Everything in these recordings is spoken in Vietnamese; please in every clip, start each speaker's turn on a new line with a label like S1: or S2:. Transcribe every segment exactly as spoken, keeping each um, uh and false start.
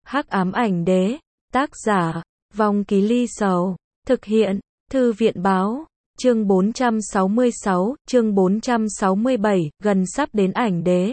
S1: Hắc ám ảnh đế, tác giả, Vong Ký Ly Sầu, thực hiện, Thư viện báo, chương bốn trăm sáu mươi sáu, chương bốn trăm sáu mươi bảy, gần sắp đến ảnh đế.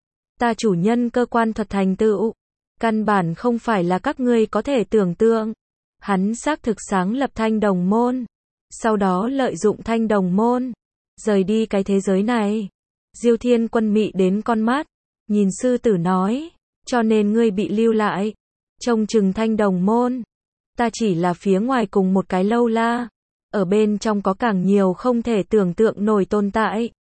S1: Ta chủ nhân cơ quan thuật thành tựu, căn bản không phải là các ngươi có thể tưởng tượng. Hắn xác thực sáng lập Thanh Đồng Môn, sau đó lợi dụng Thanh Đồng Môn, rời đi cái thế giới này. Diêu Thiên Quân mị đến con mắt, nhìn sư tử nói, cho nên ngươi bị lưu lại, trông chừng Thanh Đồng Môn. Ta chỉ là phía ngoài cùng một cái lâu la, ở bên trong có càng nhiều không thể tưởng tượng nổi tồn tại.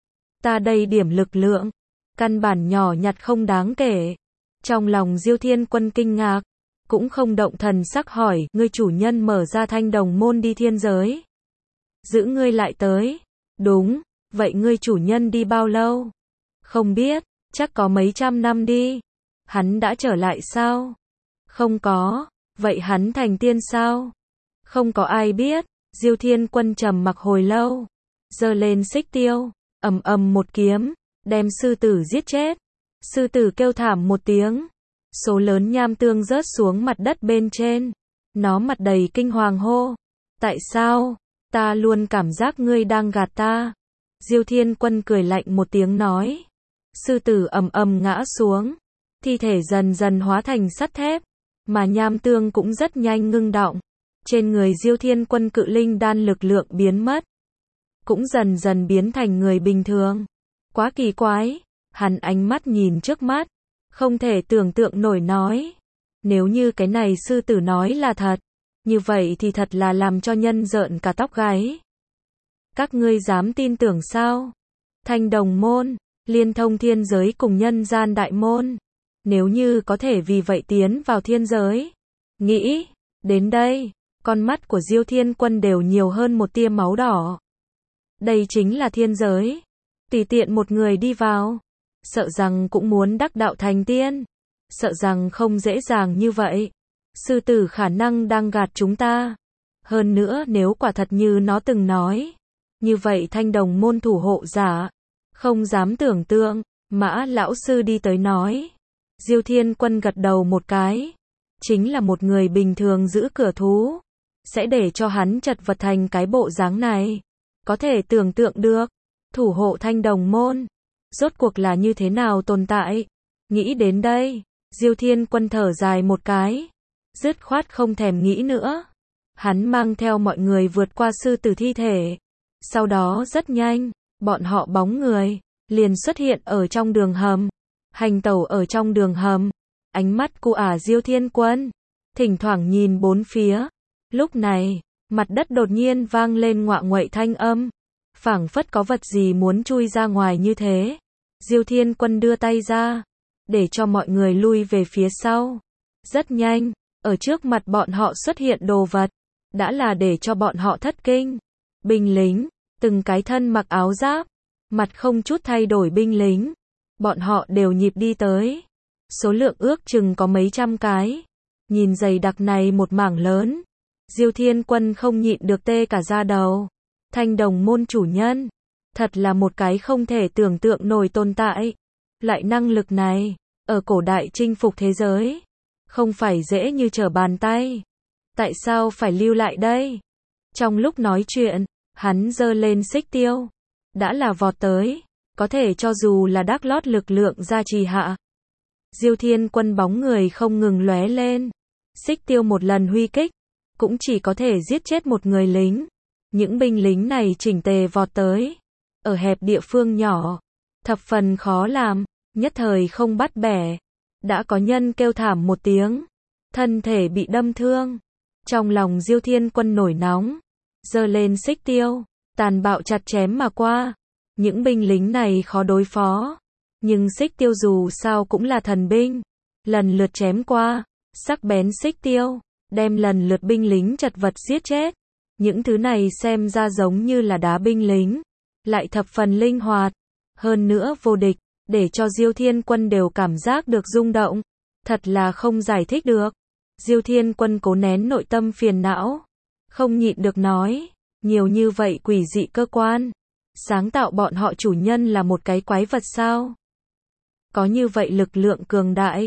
S1: Ta đây điểm lực lượng, căn bản nhỏ nhặt không đáng kể. Trong lòng Diêu Thiên Quân kinh ngạc, cũng không động thần sắc hỏi, ngươi chủ nhân mở ra Thanh Đồng Môn đi thiên giới, giữ ngươi lại tới. Đúng, vậy ngươi chủ nhân đi bao lâu? Không biết, chắc có mấy trăm năm đi. Hắn đã trở lại sao? Không có. Vậy hắn thành tiên sao? Không có ai biết. Diêu Thiên Quân trầm mặc hồi lâu, giơ lên xích tiêu, ầm ầm một kiếm, đem sư tử giết chết. Sư tử kêu thảm một tiếng, số lớn nham tương rớt xuống mặt đất bên trên. Nó mặt đầy kinh hoàng hô, tại sao? Ta luôn cảm giác ngươi đang gạt ta. Diêu Thiên Quân cười lạnh một tiếng nói. Sư tử ầm ầm ngã xuống, thi thể dần dần hóa thành sắt thép, mà nham tương cũng rất nhanh ngưng đọng. Trên người Diêu Thiên Quân cự linh đan lực lượng biến mất, cũng dần dần biến thành người bình thường. Quá kỳ quái. Hắn ánh mắt nhìn trước mắt, không thể tưởng tượng nổi nói. Nếu như cái này sư tử nói là thật, như vậy thì thật là làm cho nhân rợn cả tóc gáy. Các ngươi dám tin tưởng sao? Thanh Đồng Môn, liên thông thiên giới cùng nhân gian đại môn. Nếu như có thể vì vậy tiến vào thiên giới. Nghĩ, đến đây, con mắt của Diêu Thiên Quân đều nhiều hơn một tia máu đỏ. Đây chính là thiên giới. Tùy tiện một người đi vào, sợ rằng cũng muốn đắc đạo thành tiên. Sợ rằng không dễ dàng như vậy. Sư tử khả năng đang gạt chúng ta. Hơn nữa nếu quả thật như nó từng nói, như vậy Thanh Đồng Môn thủ hộ giả, không dám tưởng tượng. Mã lão sư đi tới nói. Diêu Thiên Quân gật đầu một cái. Chính là một người bình thường giữ cửa thú, sẽ để cho hắn chật vật thành cái bộ dáng này. Có thể tưởng tượng được, thủ hộ Thanh Đồng Môn, rốt cuộc là như thế nào tồn tại. Nghĩ đến đây, Diêu Thiên Quân thở dài một cái, dứt khoát không thèm nghĩ nữa. Hắn mang theo mọi người vượt qua sư tử thi thể. Sau đó rất nhanh, bọn họ bóng người liền xuất hiện ở trong đường hầm. Hành tẩu ở trong đường hầm, ánh mắt cu ả Diêu Thiên Quân thỉnh thoảng nhìn bốn phía. Lúc này, mặt đất đột nhiên vang lên ngoạ nguậy thanh âm, phảng phất có vật gì muốn chui ra ngoài như thế. Diêu Thiên Quân đưa tay ra, để cho mọi người lui về phía sau. Rất nhanh, ở trước mặt bọn họ xuất hiện đồ vật, đã là để cho bọn họ thất kinh. Binh lính, từng cái thân mặc áo giáp, mặt không chút thay đổi binh lính. Bọn họ đều nhịp đi tới. Số lượng ước chừng có mấy trăm cái. Nhìn dày đặc này một mảng lớn, Diêu Thiên Quân không nhịn được tê cả da đầu. Thanh Đồng Môn chủ nhân, thật là một cái không thể tưởng tượng nổi tồn tại. Loại năng lực này, ở cổ đại chinh phục thế giới, không phải dễ như trở bàn tay. Tại sao phải lưu lại đây? Trong lúc nói chuyện, hắn giơ lên xích tiêu, đã là vọt tới. Có thể cho dù là đắc lót lực lượng gia trì hạ, Diêu Thiên Quân bóng người không ngừng lóe lên. Xích tiêu một lần huy kích, cũng chỉ có thể giết chết một người lính. Những binh lính này chỉnh tề vọt tới. Ở hẹp địa phương nhỏ, thập phần khó làm, nhất thời không bắt bẻ. Đã có nhân kêu thảm một tiếng, thân thể bị đâm thương. Trong lòng Diêu Thiên Quân nổi nóng, giơ lên xích tiêu, tàn bạo chặt chém mà qua. Những binh lính này khó đối phó, nhưng xích tiêu dù sao cũng là thần binh, lần lượt chém qua, sắc bén xích tiêu, đem lần lượt binh lính chật vật giết chết. Những thứ này xem ra giống như là đá binh lính, lại thập phần linh hoạt, hơn nữa vô địch, để cho Diêu Thiên Quân đều cảm giác được rung động, thật là không giải thích được. Diêu Thiên Quân cố nén nội tâm phiền não, không nhịn được nói, nhiều như vậy quỷ dị cơ quan, sáng tạo bọn họ chủ nhân là một cái quái vật sao? Có như vậy lực lượng cường đại,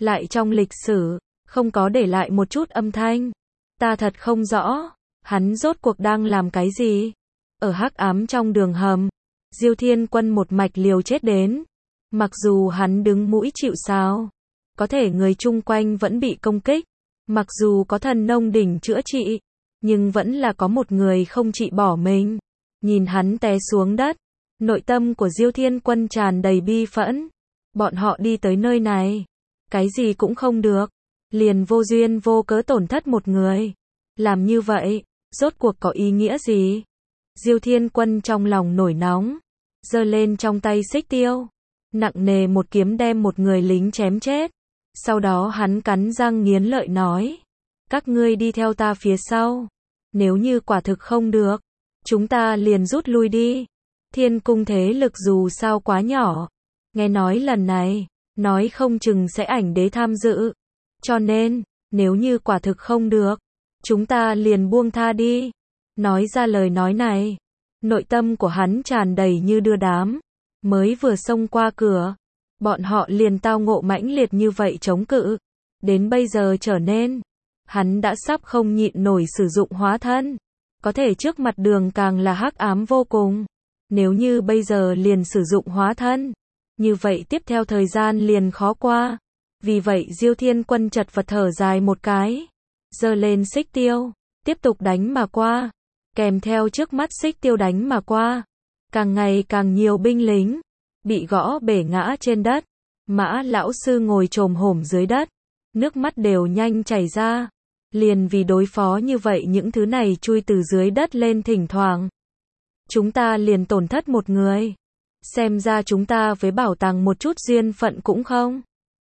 S1: lại trong lịch sử, không có để lại một chút âm thanh. Ta thật không rõ, hắn rốt cuộc đang làm cái gì? Ở hắc ám trong đường hầm, Diêu Thiên Quân một mạch liều chết đến. Mặc dù hắn đứng mũi chịu sào, có thể người chung quanh vẫn bị công kích. Mặc dù có thần nông đỉnh chữa trị, nhưng vẫn là có một người không chịu bỏ mình. Nhìn hắn té xuống đất, nội tâm của Diêu Thiên Quân tràn đầy bi phẫn. Bọn họ đi tới nơi này, cái gì cũng không được, liền vô duyên vô cớ tổn thất một người. Làm như vậy, rốt cuộc có ý nghĩa gì? Diêu Thiên Quân trong lòng nổi nóng, giơ lên trong tay xích tiêu, nặng nề một kiếm đem một người lính chém chết. Sau đó hắn cắn răng nghiến lợi nói, các ngươi đi theo ta phía sau, nếu như quả thực không được, chúng ta liền rút lui đi. Thiên cung thế lực dù sao quá nhỏ, nghe nói lần này, nói không chừng sẽ ảnh đế tham dự, cho nên, nếu như quả thực không được, chúng ta liền buông tha đi. Nói ra lời nói này, nội tâm của hắn tràn đầy như đưa đám, mới vừa xông qua cửa, bọn họ liền tao ngộ mãnh liệt như vậy chống cự, đến bây giờ trở nên, hắn đã sắp không nhịn nổi sử dụng hóa thân, có thể trước mặt đường càng là hắc ám vô cùng, nếu như bây giờ liền sử dụng hóa thân, như vậy tiếp theo thời gian liền khó qua, vì vậy Diêu Thiên Quân chật vật thở dài một cái, giơ lên xích tiêu, tiếp tục đánh mà qua, kèm theo trước mắt xích tiêu đánh mà qua, càng ngày càng nhiều binh lính bị gõ bể ngã trên đất. Mã lão sư ngồi chồm hổm dưới đất, nước mắt đều nhanh chảy ra, liền vì đối phó như vậy những thứ này chui từ dưới đất lên thỉnh thoảng. Chúng ta liền tổn thất một người, xem ra chúng ta với bảo tàng một chút duyên phận cũng không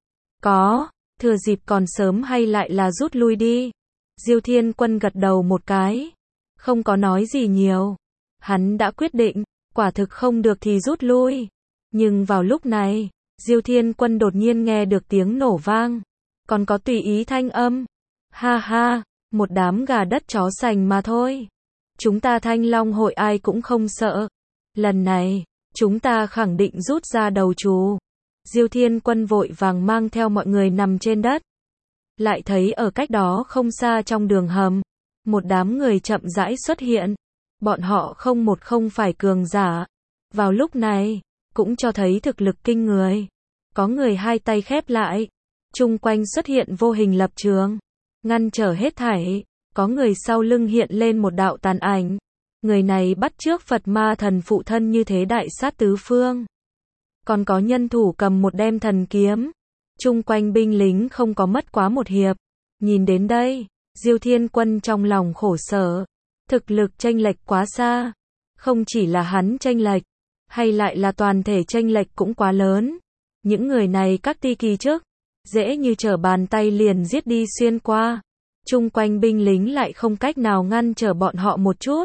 S1: có, thừa dịp còn sớm hay lại là rút lui đi. Diêu Thiên Quân gật đầu một cái, không có nói gì nhiều, hắn đã quyết định, quả thực không được thì rút lui. Nhưng vào lúc này, Diêu Thiên Quân đột nhiên nghe được tiếng nổ vang, còn có tùy ý thanh âm. Ha ha, một đám gà đất chó sành mà thôi. Chúng ta Thanh Long hội ai cũng không sợ. Lần này, chúng ta khẳng định rút ra đầu trù. Diêu Thiên Quân vội vàng mang theo mọi người nằm trên đất. Lại thấy ở cách đó không xa trong đường hầm, một đám người chậm rãi xuất hiện. Bọn họ không một không phải cường giả. Vào lúc này, cũng cho thấy thực lực kinh người. Có người hai tay khép lại, chung quanh xuất hiện vô hình lập trường, ngăn trở hết thảy. Có người sau lưng hiện lên một đạo tàn ảnh. Người này bắt chước Phật Ma thần phụ thân như thế đại sát tứ phương. Còn có nhân thủ cầm một đem thần kiếm. Chung quanh binh lính không có mất quá một hiệp. Nhìn đến đây, Diêu Thiên Quân trong lòng khổ sở. Thực lực chênh lệch quá xa. Không chỉ là hắn chênh lệch, hay lại là toàn thể chênh lệch cũng quá lớn. Những người này các ti kỳ trước, dễ như trở bàn tay liền giết đi xuyên qua. Chung quanh binh lính lại không cách nào ngăn trở bọn họ một chút.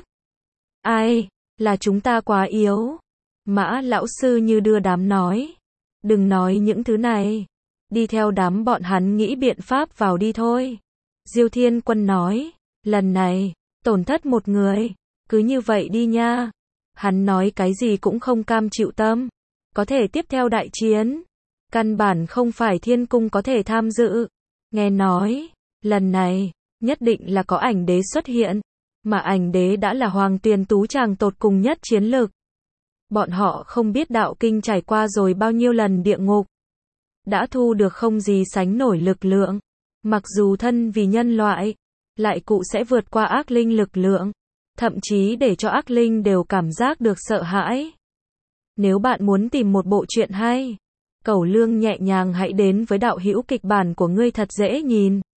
S1: Ai, là chúng ta quá yếu. Mã lão sư như đưa đám nói. Đừng nói những thứ này. Đi theo đám bọn hắn nghĩ biện pháp vào đi thôi. Diêu Thiên Quân nói. Lần này, tổn thất một người. Cứ như vậy đi nha. Hắn nói cái gì cũng không cam chịu tâm. Có thể tiếp theo đại chiến. Căn bản không phải thiên cung có thể tham dự. Nghe nói, lần này, nhất định là có ảnh đế xuất hiện. Mà ảnh đế đã là hoàng tiền tú chàng tột cùng nhất chiến lực. Bọn họ không biết đạo kinh trải qua rồi bao nhiêu lần địa ngục. Đã thu được không gì sánh nổi lực lượng. Mặc dù thân vì nhân loại, lại cụ sẽ vượt qua ác linh lực lượng. Thậm chí để cho ác linh đều cảm giác được sợ hãi. Nếu bạn muốn tìm một bộ truyện hay, Cẩu Lương nhẹ nhàng hãy đến với đạo hữu kịch bản của ngươi thật dễ nhìn.